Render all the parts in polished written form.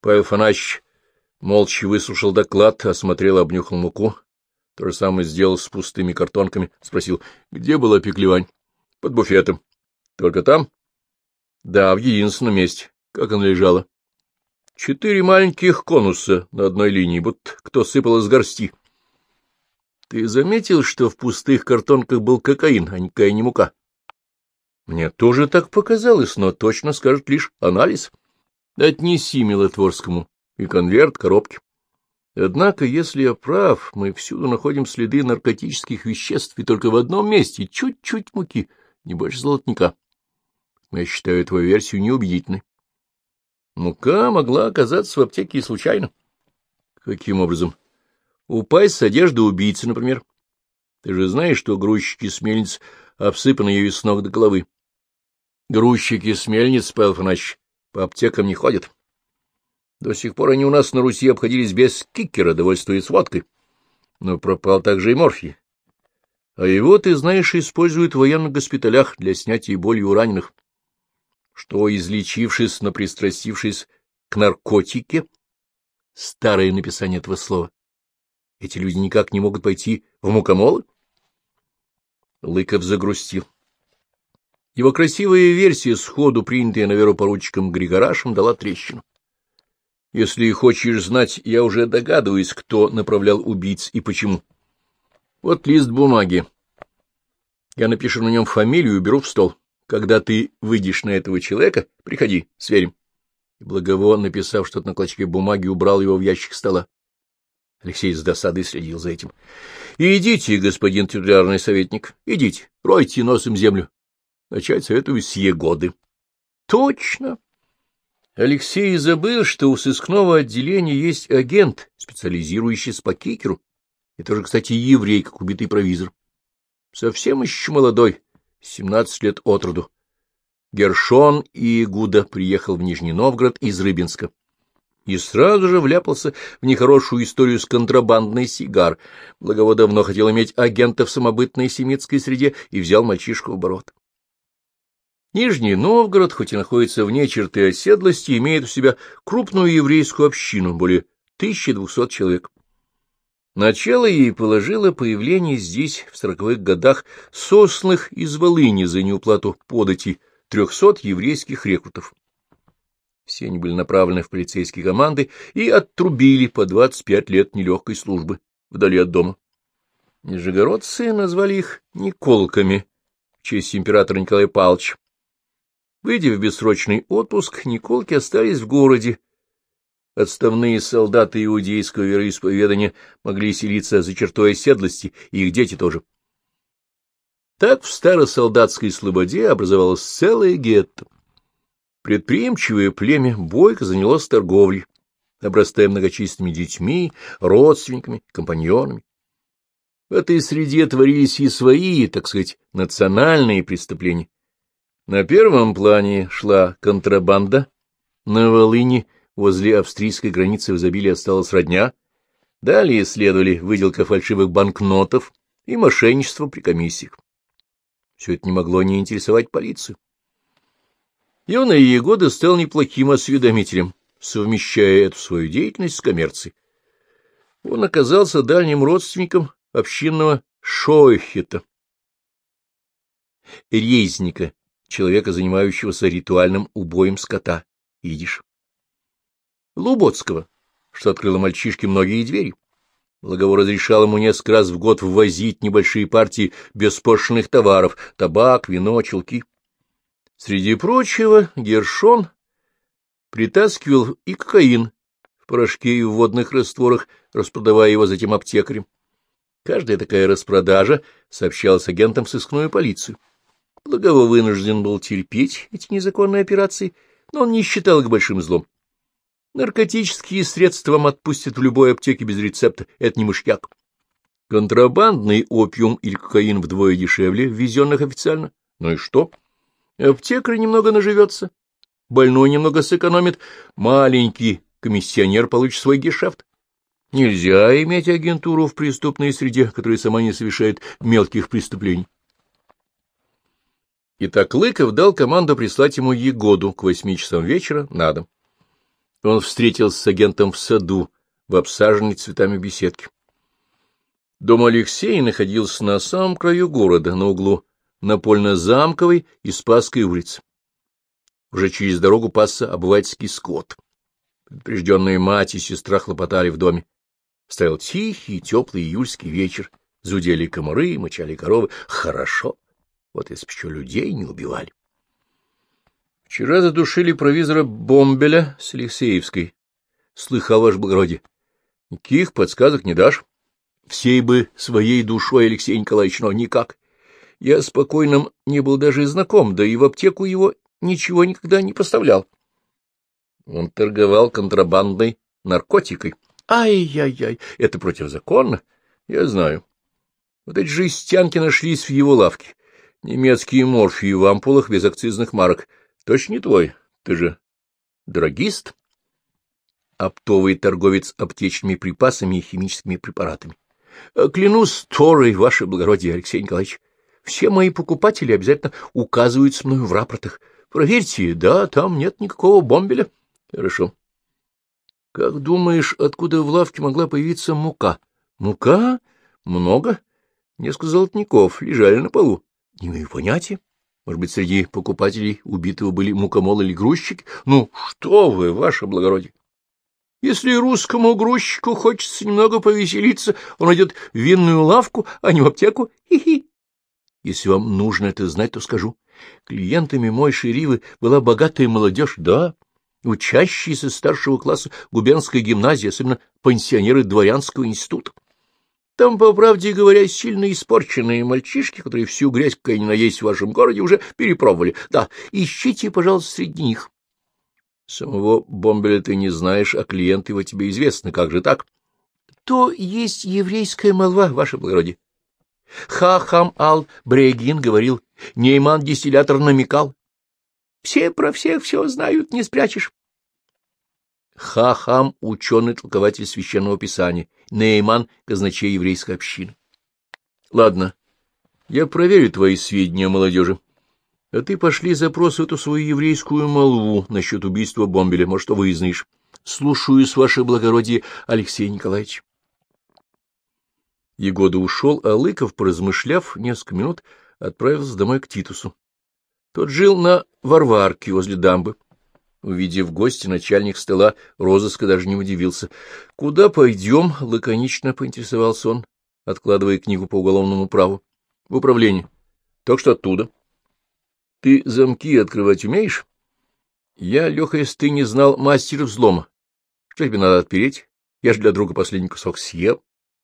Павел Афанасьевич молча выслушал доклад, осмотрел, обнюхал муку. То же самое сделал с пустыми картонками. Спросил, где была пеклевань? Под буфетом. Только там? Да, в единственном месте. Как она лежала? 4 маленьких конуса на одной линии, будто кто сыпал из горсти. Ты заметил, что в пустых картонках был кокаин, а никакая не мука? Мне тоже так показалось, но точно скажет лишь анализ. Отнеси Милотворскому и конверт, коробки. Однако, если я прав, мы всюду находим следы наркотических веществ, и только в одном месте чуть-чуть муки, не больше золотника. Я считаю твою версию неубедительной. Мука могла оказаться в аптеке и случайно. Каким образом? Упасть с одежды убийцы, например. Ты же знаешь, что грузчики с мельниц обсыпаны ею с ног до головы. Грузчики с мельниц, Павел Афанасьевич, по аптекам не ходят. До сих пор они у нас на Руси обходились без кикера, довольствуясь водкой. Но пропал также и морфий. А его, ты знаешь, используют в военных госпиталях для снятия боли у раненых. Что, излечившись, но пристрастившись к наркотике, старое написание этого слова, эти люди никак не могут пойти в мукомолы? Лыков загрустил. Его красивая версия, сходу принятая на веру поручиком Григорашем, дала трещину. Если хочешь знать, я уже догадываюсь, кто направлял убийц и почему. Вот лист бумаги. Я напишу на нем фамилию и уберу в стол. Когда ты выйдешь на этого человека, приходи, сверим. И Благово, написав что-то на клочке бумаги, убрал его в ящик стола. Алексей с досадой следил за этим. — Идите, господин титулярный советник, идите, ройте носом землю. Начать советую с Егоды. — Точно. Алексей забыл, что у сыскного отделения есть агент, специализирующийся по кикеру. И тоже, кстати, еврей, как убитый провизор. Совсем еще молодой, 17 лет от роду. Гершон Иегуда приехал в Нижний Новгород из Рыбинска и сразу же вляпался в нехорошую историю с контрабандной сигар. Благово давно хотел иметь агента в самобытной семитской среде и взял мальчишку в оборот. Нижний Новгород, хоть и находится вне черты оседлости, имеет у себя крупную еврейскую общину, более 1200 человек. Начало ей положило появление здесь в 40-х годах сосланных из Волыни за неуплату податей 300 еврейских рекрутов. Все они были направлены в полицейские команды и оттрубили по 25 лет нелегкой службы вдали от дома. Нижегородцы назвали их Николками в честь императора Николая Павловича. Выйдя в бессрочный отпуск, Николки остались в городе. Отставные солдаты иудейского вероисповедания могли селиться за чертой оседлости, и их дети тоже. Так в старосолдатской слободе образовалось целое гетто. Предприимчивое племя бойко занялось торговлей, обрастая многочисленными детьми, родственниками, компаньонами. В этой среде творились и свои, так сказать, национальные преступления. На первом плане шла контрабанда. На Волыни возле австрийской границы в изобилии осталась родня. Далее следовали выделка фальшивых банкнотов и мошенничество при комиссиях. Все это не могло не интересовать полицию. Юный Егода стал неплохим осведомителем, совмещая эту свою деятельность с коммерцией. Он оказался дальним родственником общинного шойхета, резника, человека, занимающегося ритуальным убоем скота, идиш. Луботского, что открыло мальчишке многие двери. Благово разрешал ему несколько раз в год ввозить небольшие партии беспошлиных товаров — табак, вино, чулки. Среди прочего, Гершон притаскивал и кокаин в порошке и в водных растворах, распродавая его затем аптекарям. Каждая такая распродажа сообщалась агентам в сыскную полицию. Благово вынужден был терпеть эти незаконные операции, но он не считал их большим злом. Наркотические средства вам отпустят в любой аптеке без рецепта, это не мышьяк. Контрабандный опиум или кокаин вдвое дешевле ввезенных официально. Ну и что? Аптекарь немного наживется, больной немного сэкономит, маленький комиссионер получит свой гешефт. Нельзя иметь агентуру в преступной среде, которая сама не совершает мелких преступлений. Итак, Лыков дал команду прислать ему Егоду к 8 часам вечера на дом. Он встретился с агентом в саду, в обсаженной цветами беседке. Дом Алексея находился на самом краю города, на углу Напольно-Замковой и Спасской улиц. Уже через дорогу пасся обывательский скот. Предупрежденные мать и сестра хлопотали в доме. Стоял тихий, теплый июльский вечер. Зудели комары, мычали коровы. Хорошо. Вот если бы еще людей не убивали. Вчера задушили провизора Бомбеля с Алексеевской. Слыхал, ваше благородие. Никаких подсказок не дашь? Всей бы своей душой, Алексей Николаевич, но никак. Я спокойным не был даже и знаком, да и в аптеку его ничего никогда не поставлял. Он торговал контрабандной наркотикой. Ай-яй-яй, это противозаконно, я знаю. Вот эти жестянки нашлись в его лавке. Немецкие морфии в ампулах без акцизных марок. Точно не твой, ты же драгист? Оптовый торговец аптечными припасами и химическими препаратами. Клянусь Торой, ваше благородие, Алексей Николаевич, все мои покупатели обязательно указываются мною в рапортах. Проверьте, да, там нет никакого Бомбеля. Хорошо. Как думаешь, откуда в лавке могла появиться мука? Мука? Много. Несколько золотников лежали на полу. Не имею понятия. Может быть, среди покупателей убитого были мукомол или грузчики? Ну, что вы, ваше благородие! Если русскому грузчику хочется немного повеселиться, он идет в винную лавку, а не в аптеку. Хи-хи. Если вам нужно это знать, то скажу. Клиентами мой шеривы была богатая молодежь, да, учащиеся старшего класса губернской гимназии, особенно пансионеры дворянского института. Там, по правде говоря, сильно испорченные мальчишки, которые всю грязь, какая ни на есть в вашем городе, уже перепробовали. Да, ищите, пожалуйста, среди них. Самого Бомбеля ты не знаешь, а клиенты его тебе известны. Как же так? То есть еврейская молва, ваше благородие. Хахам ал-Брегин говорил, Нейман-дистиллятор намекал. Все про всех все знают, не спрячешь. Хахам — ученый-толкователь священного писания, Нейман — казначей еврейской общины. Ладно, я проверю твои сведения о молодежи. А ты пошли запрос в эту свою еврейскую молву насчет убийства Бомбеля, может, что выяснишь. Слушаюсь, ваше благородие, Алексей Николаевич. Егода ушел, а Лыков, поразмышляв несколько минут, отправился домой к Титусу. Тот жил на Варварке возле дамбы. Увидев гостя, начальник стола розыска даже не удивился. — Куда пойдем? — лаконично поинтересовался он, откладывая книгу по уголовному праву. — В управление. — Так что оттуда. — Ты замки открывать умеешь? — Я, Леха, если ты не знал, мастер взлома. Что тебе надо отпереть? Я ж для друга последний кусок съел.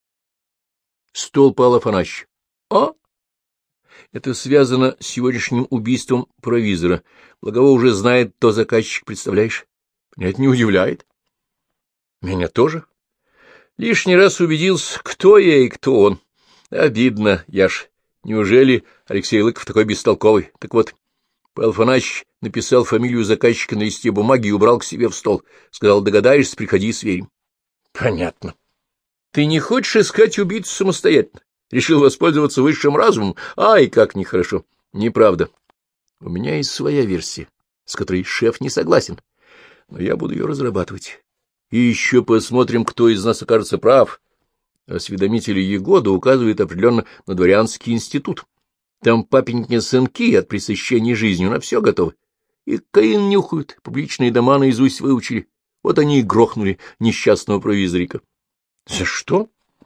Стол Павла Афанасьевича. — А? Это связано с сегодняшним убийством провизора. Благово уже знает, кто заказчик, представляешь? Меня это не удивляет. Меня тоже. Лишний раз убедился, кто я и кто он. Обидно, Яш. Неужели Алексей Лыков такой бестолковый? Так вот, Павел Афанасьевич написал фамилию заказчика на листе бумаги и убрал к себе в стол. Сказал, догадаешься, приходи, сверим. Понятно. Ты не хочешь искать убийцу самостоятельно? Решил воспользоваться высшим разумом? Ай, как нехорошо. Неправда. У меня есть своя версия, с которой шеф не согласен, но я буду ее разрабатывать. И еще посмотрим, кто из нас окажется прав. Осведомитель Егода указывает определенно на дворянский институт. Там папенькины сынки от пресыщения жизнью на все готовы. И каин нюхают, публичные дома наизусть выучили. Вот они и грохнули несчастного провизорика. — За что?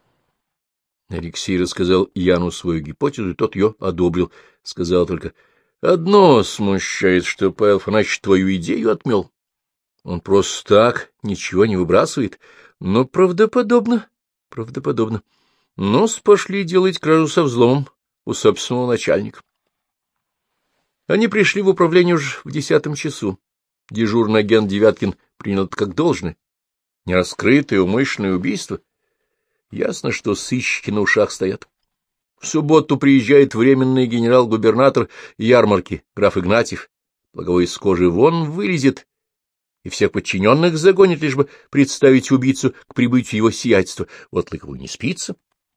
Алексей рассказал Яну свою гипотезу, и тот ее одобрил. Сказал только, — одно смущает, что Павел Афанасьевич твою идею отмел. Он просто так ничего не выбрасывает, но правдоподобно, правдоподобно. Ну-с, пошли делать кражу со взломом у собственного начальника. Они пришли в управление уже в 10 часу. Дежурный агент Девяткин принял это как должное. Нераскрытое умышленное убийство. Ясно, что сыщики на ушах стоят. В субботу приезжает временный генерал-губернатор ярмарки, граф Игнатьев. Благовой из кожи вон вылезет и всех подчиненных загонит, лишь бы представить убийцу к прибытию его сиятельства. Вот Лыкову не спится.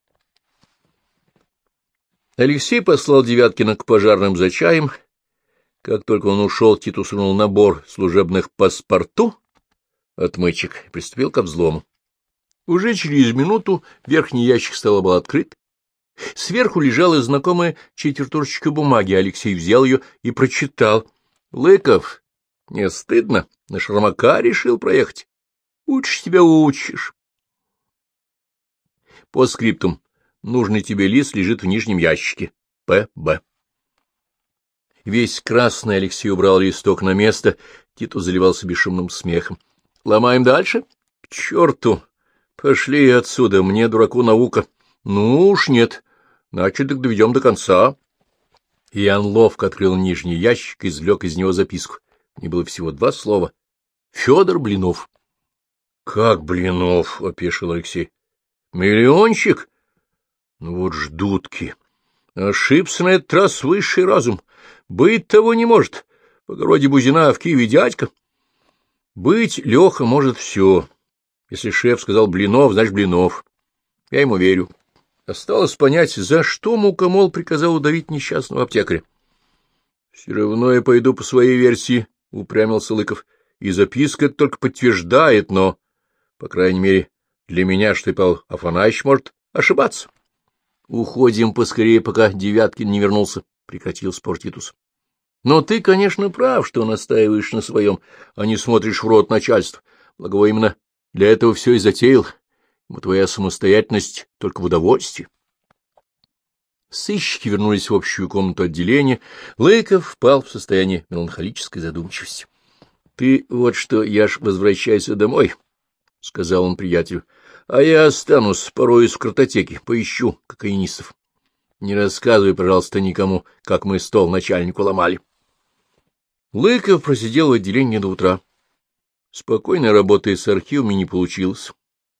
Алексей послал Девяткина к пожарным за чаем. Как только он ушел, Титус сунул набор служебных паспорту, отмычек и приступил к взлому. Уже через минуту верхний ящик стола был открыт. Сверху лежала знакомая четвертушечка бумаги. Алексей взял ее и прочитал. — Лыков, не стыдно? На Шармака решил проехать. Учишь тебя учишь. По скриптум. Нужный тебе лист лежит в нижнем ящике. П.Б. Весь красный Алексей убрал листок на место. Титус заливался бесшумным смехом. — Ломаем дальше? — К черту! Пошли отсюда, мне, дураку, наука. — Ну уж нет. Значит, так доведем до конца. Ян ловко открыл нижний ящик и извлек из него записку. В ней было всего 2 слова. Федор Блинов. — Как Блинов? — опешил Алексей. — Миллиончик? Ну вот ждутки. Ошибся на этот раз высший разум. Быть того не может. В огороде Бузина, а в Киеве дядька. Быть Леха может все. Если шеф сказал Блинов, значит Блинов. Я ему верю. Осталось понять, за что Мукомол приказал удавить несчастного аптекаря. — Все равно я пойду по своей версии, — упрямился Лыков. — И записка это только подтверждает, но, по крайней мере, для меня, что и Павел Афанасьевич может ошибаться. — Уходим поскорее, пока Девяткин не вернулся, — прекратил спор Титус. — Но ты, конечно, прав, что настаиваешь на своем, а не смотришь в рот начальства. Благо, именно для этого все и затеял. Ему твоя самостоятельность только в удовольствие. Сыщики вернулись в общую комнату отделения. Лыков впал в состояние меланхолической задумчивости. — Ты вот что, Яш, возвращайся домой, — сказал он приятелю, — а я останусь, пороюсь в картотеке, поищу кокаинистов. Не рассказывай, пожалуйста, никому, как мы стол начальнику ломали. Лыков просидел в отделении до утра. Спокойной работы с архивами не получилось.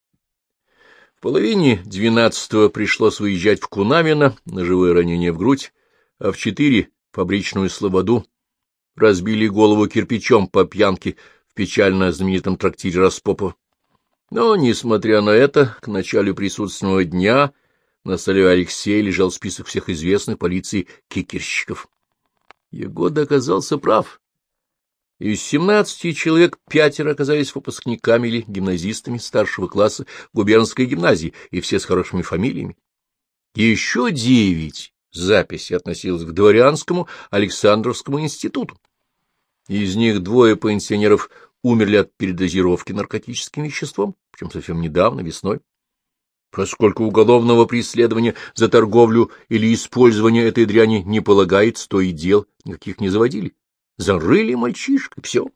В половине 12-го пришлось выезжать в Кунамино, ножевое ранение в грудь, а в 4 — фабричную слободу. Разбили голову кирпичом по пьянке в печально знаменитом трактире Распопова. Но, несмотря на это, к началу присутственного дня на столе Алексея лежал список всех известных полиции кикерщиков. Егода оказался прав. Из 17 человек 5 оказались выпускниками или гимназистами старшего класса губернской гимназии, и все с хорошими фамилиями. Еще 9 записей относилось к Дворянскому Александровскому институту. Из них 2 пенсионеров умерли от передозировки наркотическим веществом, причем совсем недавно, весной. Поскольку уголовного преследования за торговлю или использование этой дряни не полагается, то и дел никаких не заводили. Зарыли мальчишек, и все.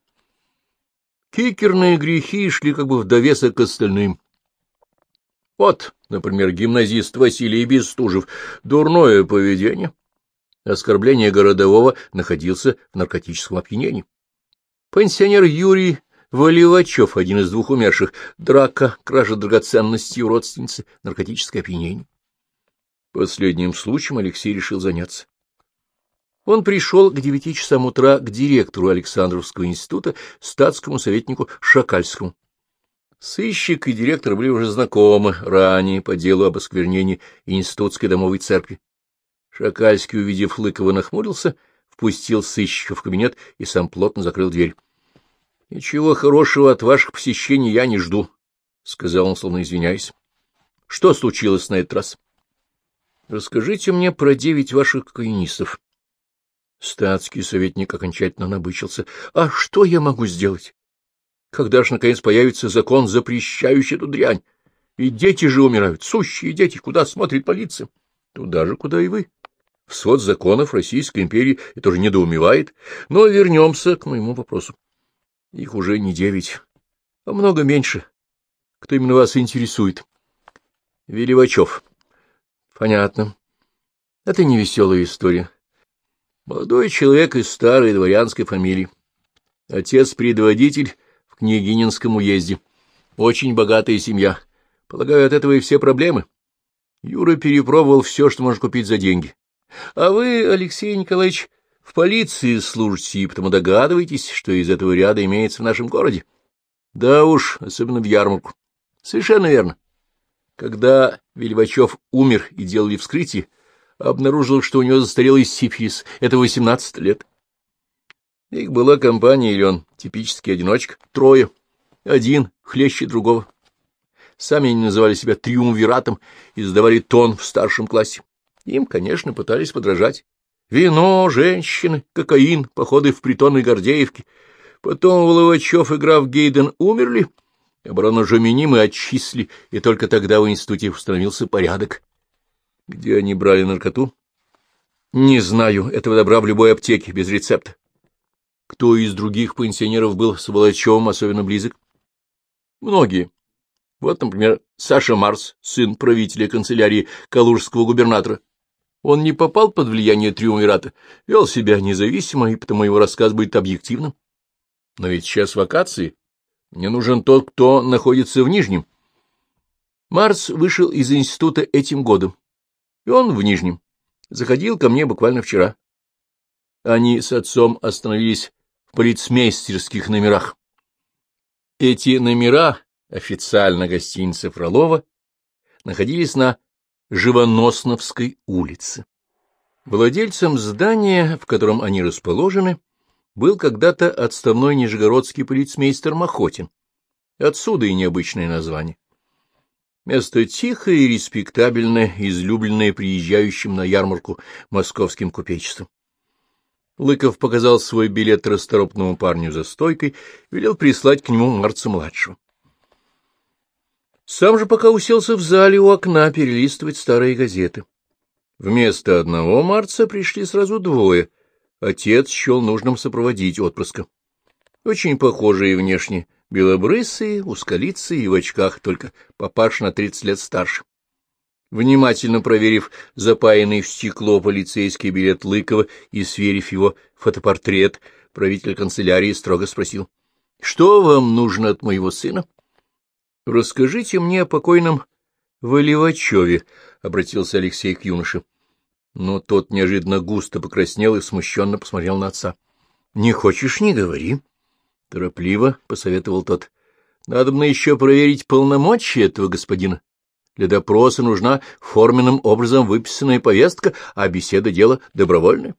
Кикерные грехи шли как бы в довесок к остальным. Вот, например, гимназист Василий Бестужев. Дурное поведение. Оскорбление городового, находился в наркотическом опьянении. Пенсионер Юрий Валивачев, один из 2 умерших. Драка, кража драгоценностей у родственницы, наркотическое опьянение. Последним случаем Алексей решил заняться. Он пришел к 9 часам утра к директору Александровского института, статскому советнику Шакальскому. Сыщик и директор были уже знакомы ранее по делу об осквернении институтской домовой церкви. Шакальский, увидев Лыкова, нахмурился, впустил сыщика в кабинет и сам плотно закрыл дверь. — Ничего хорошего от ваших посещений я не жду, — сказал он, словно извиняясь. — Что случилось на этот раз? — Расскажите мне про 9 ваших кокаинистов. Статский советник окончательно набычился. — А что я могу сделать? Когда ж, наконец, появится закон, запрещающий эту дрянь? И дети же умирают, сущие дети. Куда смотрит полиция? Туда же, куда и вы. В свод законов Российской империи это уже недоумевает. Но вернемся к моему вопросу. Их уже не 9, а много меньше. Кто именно вас интересует? Веливачев. Понятно. Это невеселая история. Молодой человек из старой дворянской фамилии. Отец-предводитель в Княгининском уезде. Очень богатая семья. Полагаю, от этого и все проблемы. Юра перепробовал все, что можно купить за деньги. А вы, Алексей Николаевич, в полиции служите, и потому догадываетесь, что из этого ряда имеется в нашем городе. Да уж, особенно в ярмарку. Совершенно верно. Когда Веливачев умер и делали вскрытие, обнаружил, что у него застарелый сифилис. Это 18 лет. Их была компания, или он типический одиночка? 3. Один хлеще другого. Сами они называли себя триумвиратом и задавали тон в старшем классе. Им, конечно, пытались подражать. Вино, женщины, кокаин, походы в притоны Гордеевки. Потом Воловачев и граф Гейден умерли, оборону Жомини мы отчислили, и только тогда в институте установился порядок. Где они брали наркоту? Не знаю, этого добра в любой аптеке, без рецепта. Кто из других пенсионеров был с Воловачевым особенно близок? Многие. Вот, например, Саша Марс, сын правителя канцелярии калужского губернатора. Он не попал под влияние триумвирата, вел себя независимо, и потому его рассказ будет объективным. Но ведь сейчас вакации. Мне нужен тот, кто находится в Нижнем. Марс вышел из института этим годом, и он в Нижнем. Заходил ко мне буквально вчера. Они с отцом остановились в полицмейстерских номерах. Эти номера, официально гостиница Фролова, находились на Живоносновской улице. Владельцем здания, в котором они расположены, был когда-то отставной нижегородский полицмейстер Махотин. Отсюда и необычное название. Место тихое и респектабельное, излюбленное приезжающим на ярмарку московским купечеством. Лыков показал свой билет расторопному парню за стойкой и велел прислать к нему Марца-младшего. Сам же пока уселся в зале у окна перелистывать старые газеты. Вместо одного Марца пришли сразу двое. Отец счел нужным сопроводить отпрыска. Очень похожие внешне, белобрысые, узколицые и в очках, только папаша на 30 лет старше. Внимательно проверив запаянный в стекло полицейский билет Лыкова и сверив его фотопортрет, правитель канцелярии строго спросил: — Что вам нужно от моего сына? — Расскажите мне о покойном Воловачеве, — обратился Алексей к юноше. Но тот неожиданно густо покраснел и смущенно посмотрел на отца. — Не хочешь — не говори. — торопливо посоветовал тот. — Надобно еще проверить полномочия этого господина. Для допроса нужна форменным образом выписанная повестка, а беседа — дело добровольное.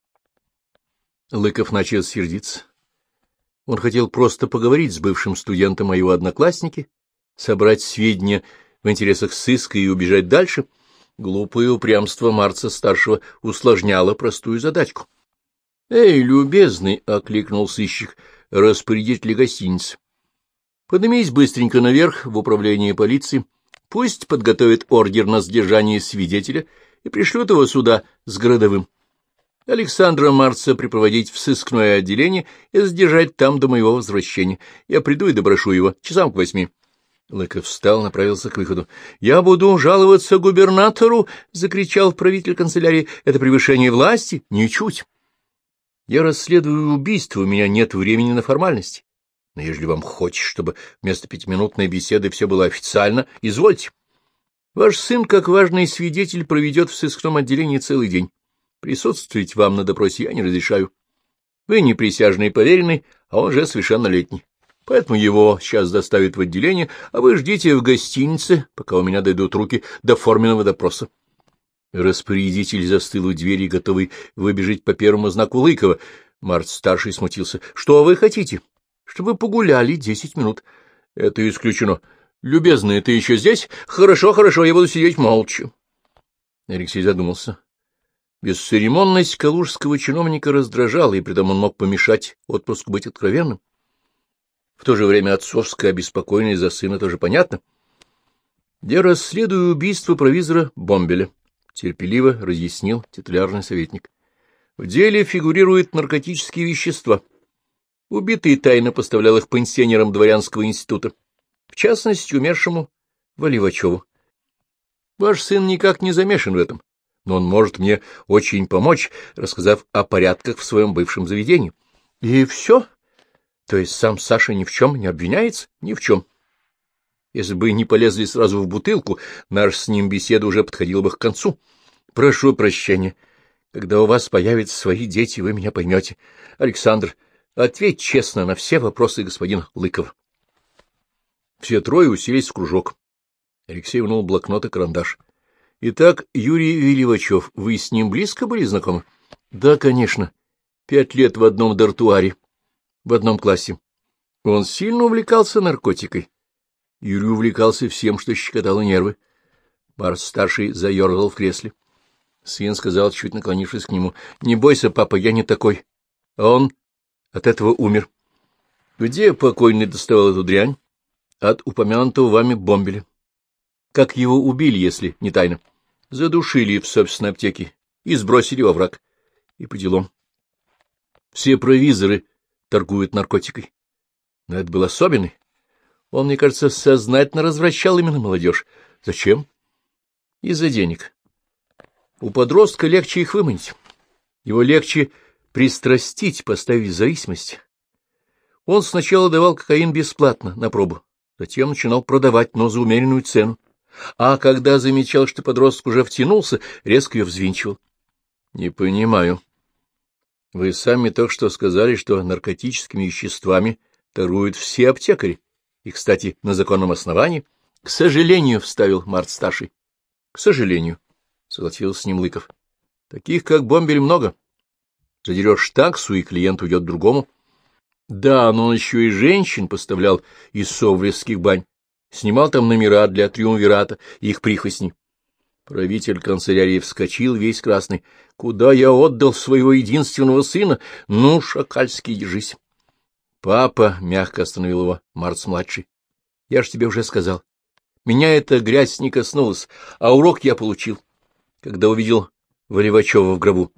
Лыков начал сердиться. Он хотел просто поговорить с бывшим студентом о его однокласснике, собрать сведения в интересах сыска и убежать дальше. Глупое упрямство Марца-старшего усложняло простую задачку. — Эй, любезный! — окликнул сыщик, распорядитель гостиницы. — Поднимись быстренько наверх в управление полиции, пусть подготовит ордер на сдержание свидетеля и пришлют его сюда с городовым. Александра Марца припроводить в сыскное отделение и задержать там до моего возвращения. Я приду и допрошу его часам к 8. Лыков встал, направился к выходу. — Я буду жаловаться губернатору! — закричал правитель канцелярии. — Это превышение власти? Ничуть. Я расследую убийство, у меня нет времени на формальности. Но если вам хочется, чтобы вместо 5-минутной беседы все было официально, извольте. Ваш сын, как важный свидетель, проведет в сыскном отделении целый день. Присутствовать вам на допросе я не разрешаю. Вы не присяжный поверенный, а он же совершеннолетний. Поэтому его сейчас доставят в отделение, а вы ждите в гостинице, пока у меня дойдут руки до форменного допроса. Распорядитель застыл у двери, готовый выбежать по первому знаку Лыкова. Март-старший смутился. — Что вы хотите? — Чтобы погуляли 10 минут. — Это исключено. — Любезный, ты еще здесь? — Хорошо, хорошо, я буду сидеть молча. Алексей задумался. Бесцеремонность калужского чиновника раздражала, и притом он мог помешать отпуску быть откровенным. В то же время отцовская обеспокоенность за сына тоже понятна. — Я расследую убийство провизора Бомбеля, — терпеливо разъяснил титулярный советник. — В деле фигурируют наркотические вещества. Убитый тайно поставлял их пенсионерам дворянского института, в частности, умершему Воловачеву. Ваш сын никак не замешан в этом, но он может мне очень помочь, рассказав о порядках в своем бывшем заведении. — И все? То есть сам Саша ни в чем не обвиняется? Ни в чем. Если бы не полезли сразу в бутылку, наша с ним беседа уже подходила бы к концу. Прошу прощения. Когда у вас появятся свои дети, вы меня поймете. Александр, ответь честно на все вопросы господина Лыкова. Все трое уселись в кружок. Алексей вынул блокнот и карандаш. — Итак, Юрий Воловачев, вы с ним близко были знакомы? — Да, конечно. 5 лет в одном дартуаре. В одном классе. Он сильно увлекался наркотикой. Юрий увлекался всем, что щекотало нервы. Марс-старший заерзал в кресле. Сын сказал, чуть наклонившись к нему: — Не бойся, папа, я не такой. А он от этого умер. — Где покойный доставал эту дрянь? — От упомянутого вами Бомбеля. — Как его убили, если не тайна? — Задушили в собственной аптеке и сбросили во враг. И по делам. Все провизоры торгуют наркотикой. Но это был особенный. Он, мне кажется, сознательно развращал именно молодежь. Зачем? Из-за денег. У подростка легче их выманить. Его легче пристрастить, поставить в зависимость. Он сначала давал кокаин бесплатно, на пробу, затем начинал продавать, но за умеренную цену. А когда замечал, что подросток уже втянулся, резко ее взвинчивал. — Не понимаю. Вы сами только что сказали, что наркотическими веществами торгуют все аптекари. И, кстати, на законном основании. — К сожалению, — вставил Март-старший. — К сожалению, — согласился с ним Лыков. — Таких, как Бомбель, много. Задерешь таксу, и клиент уйдет к другому. Да, но он еще и женщин поставлял из совресских бань. Снимал там номера для триумвирата и их прихвостней. Правитель канцелярии вскочил весь красный. — Куда я отдал своего единственного сына? Ну, Шакальский, держись. — Папа, — мягко остановил его Марс-младший, — я ж тебе уже сказал. Меня эта грязь не коснулась, а урок я получил, когда увидел Валивачева в гробу.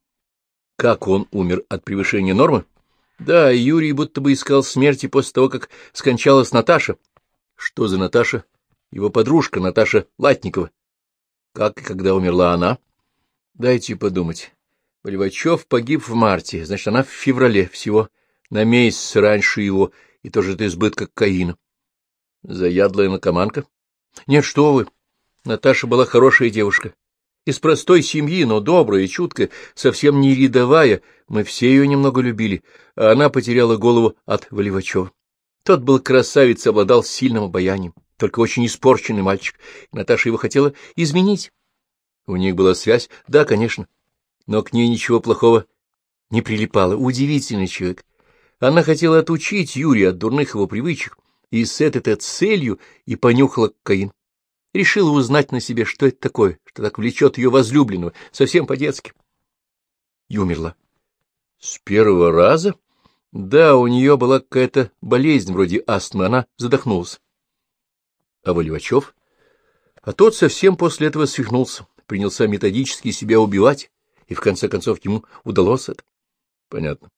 Как он умер от превышения нормы? Да, Юрий будто бы искал смерти после того, как скончалась Наташа. Что за Наташа? Его подружка Наташа Латникова. Как и когда умерла она? Дайте подумать. Валивачев погиб в марте, значит, она в феврале, всего на месяц раньше его, и тоже от избытка кокаина. Заядлая наркоманка? Нет, что вы. Наташа была хорошая девушка. Из простой семьи, но добрая и чуткая, совсем не рядовая. Мы все ее немного любили, а она потеряла голову от Валивачева. Тот был красавец, обладал сильным обаянием, только очень испорченный мальчик. Наташа его хотела изменить. У них была связь? Да, конечно. Но к ней ничего плохого не прилипало. Удивительный человек. Она хотела отучить Юрия от дурных его привычек, и с этой-то целью и понюхала кокаин. Решила узнать на себе, что это такое, что так влечет ее возлюбленного, совсем по-детски. И умерла. С первого раза? Да, у нее была какая-то болезнь вроде астмы, она задохнулась. А Валивачев? А тот совсем после этого свихнулся, принялся методически себя убивать, и в конце концов ему удалось это. Понятно.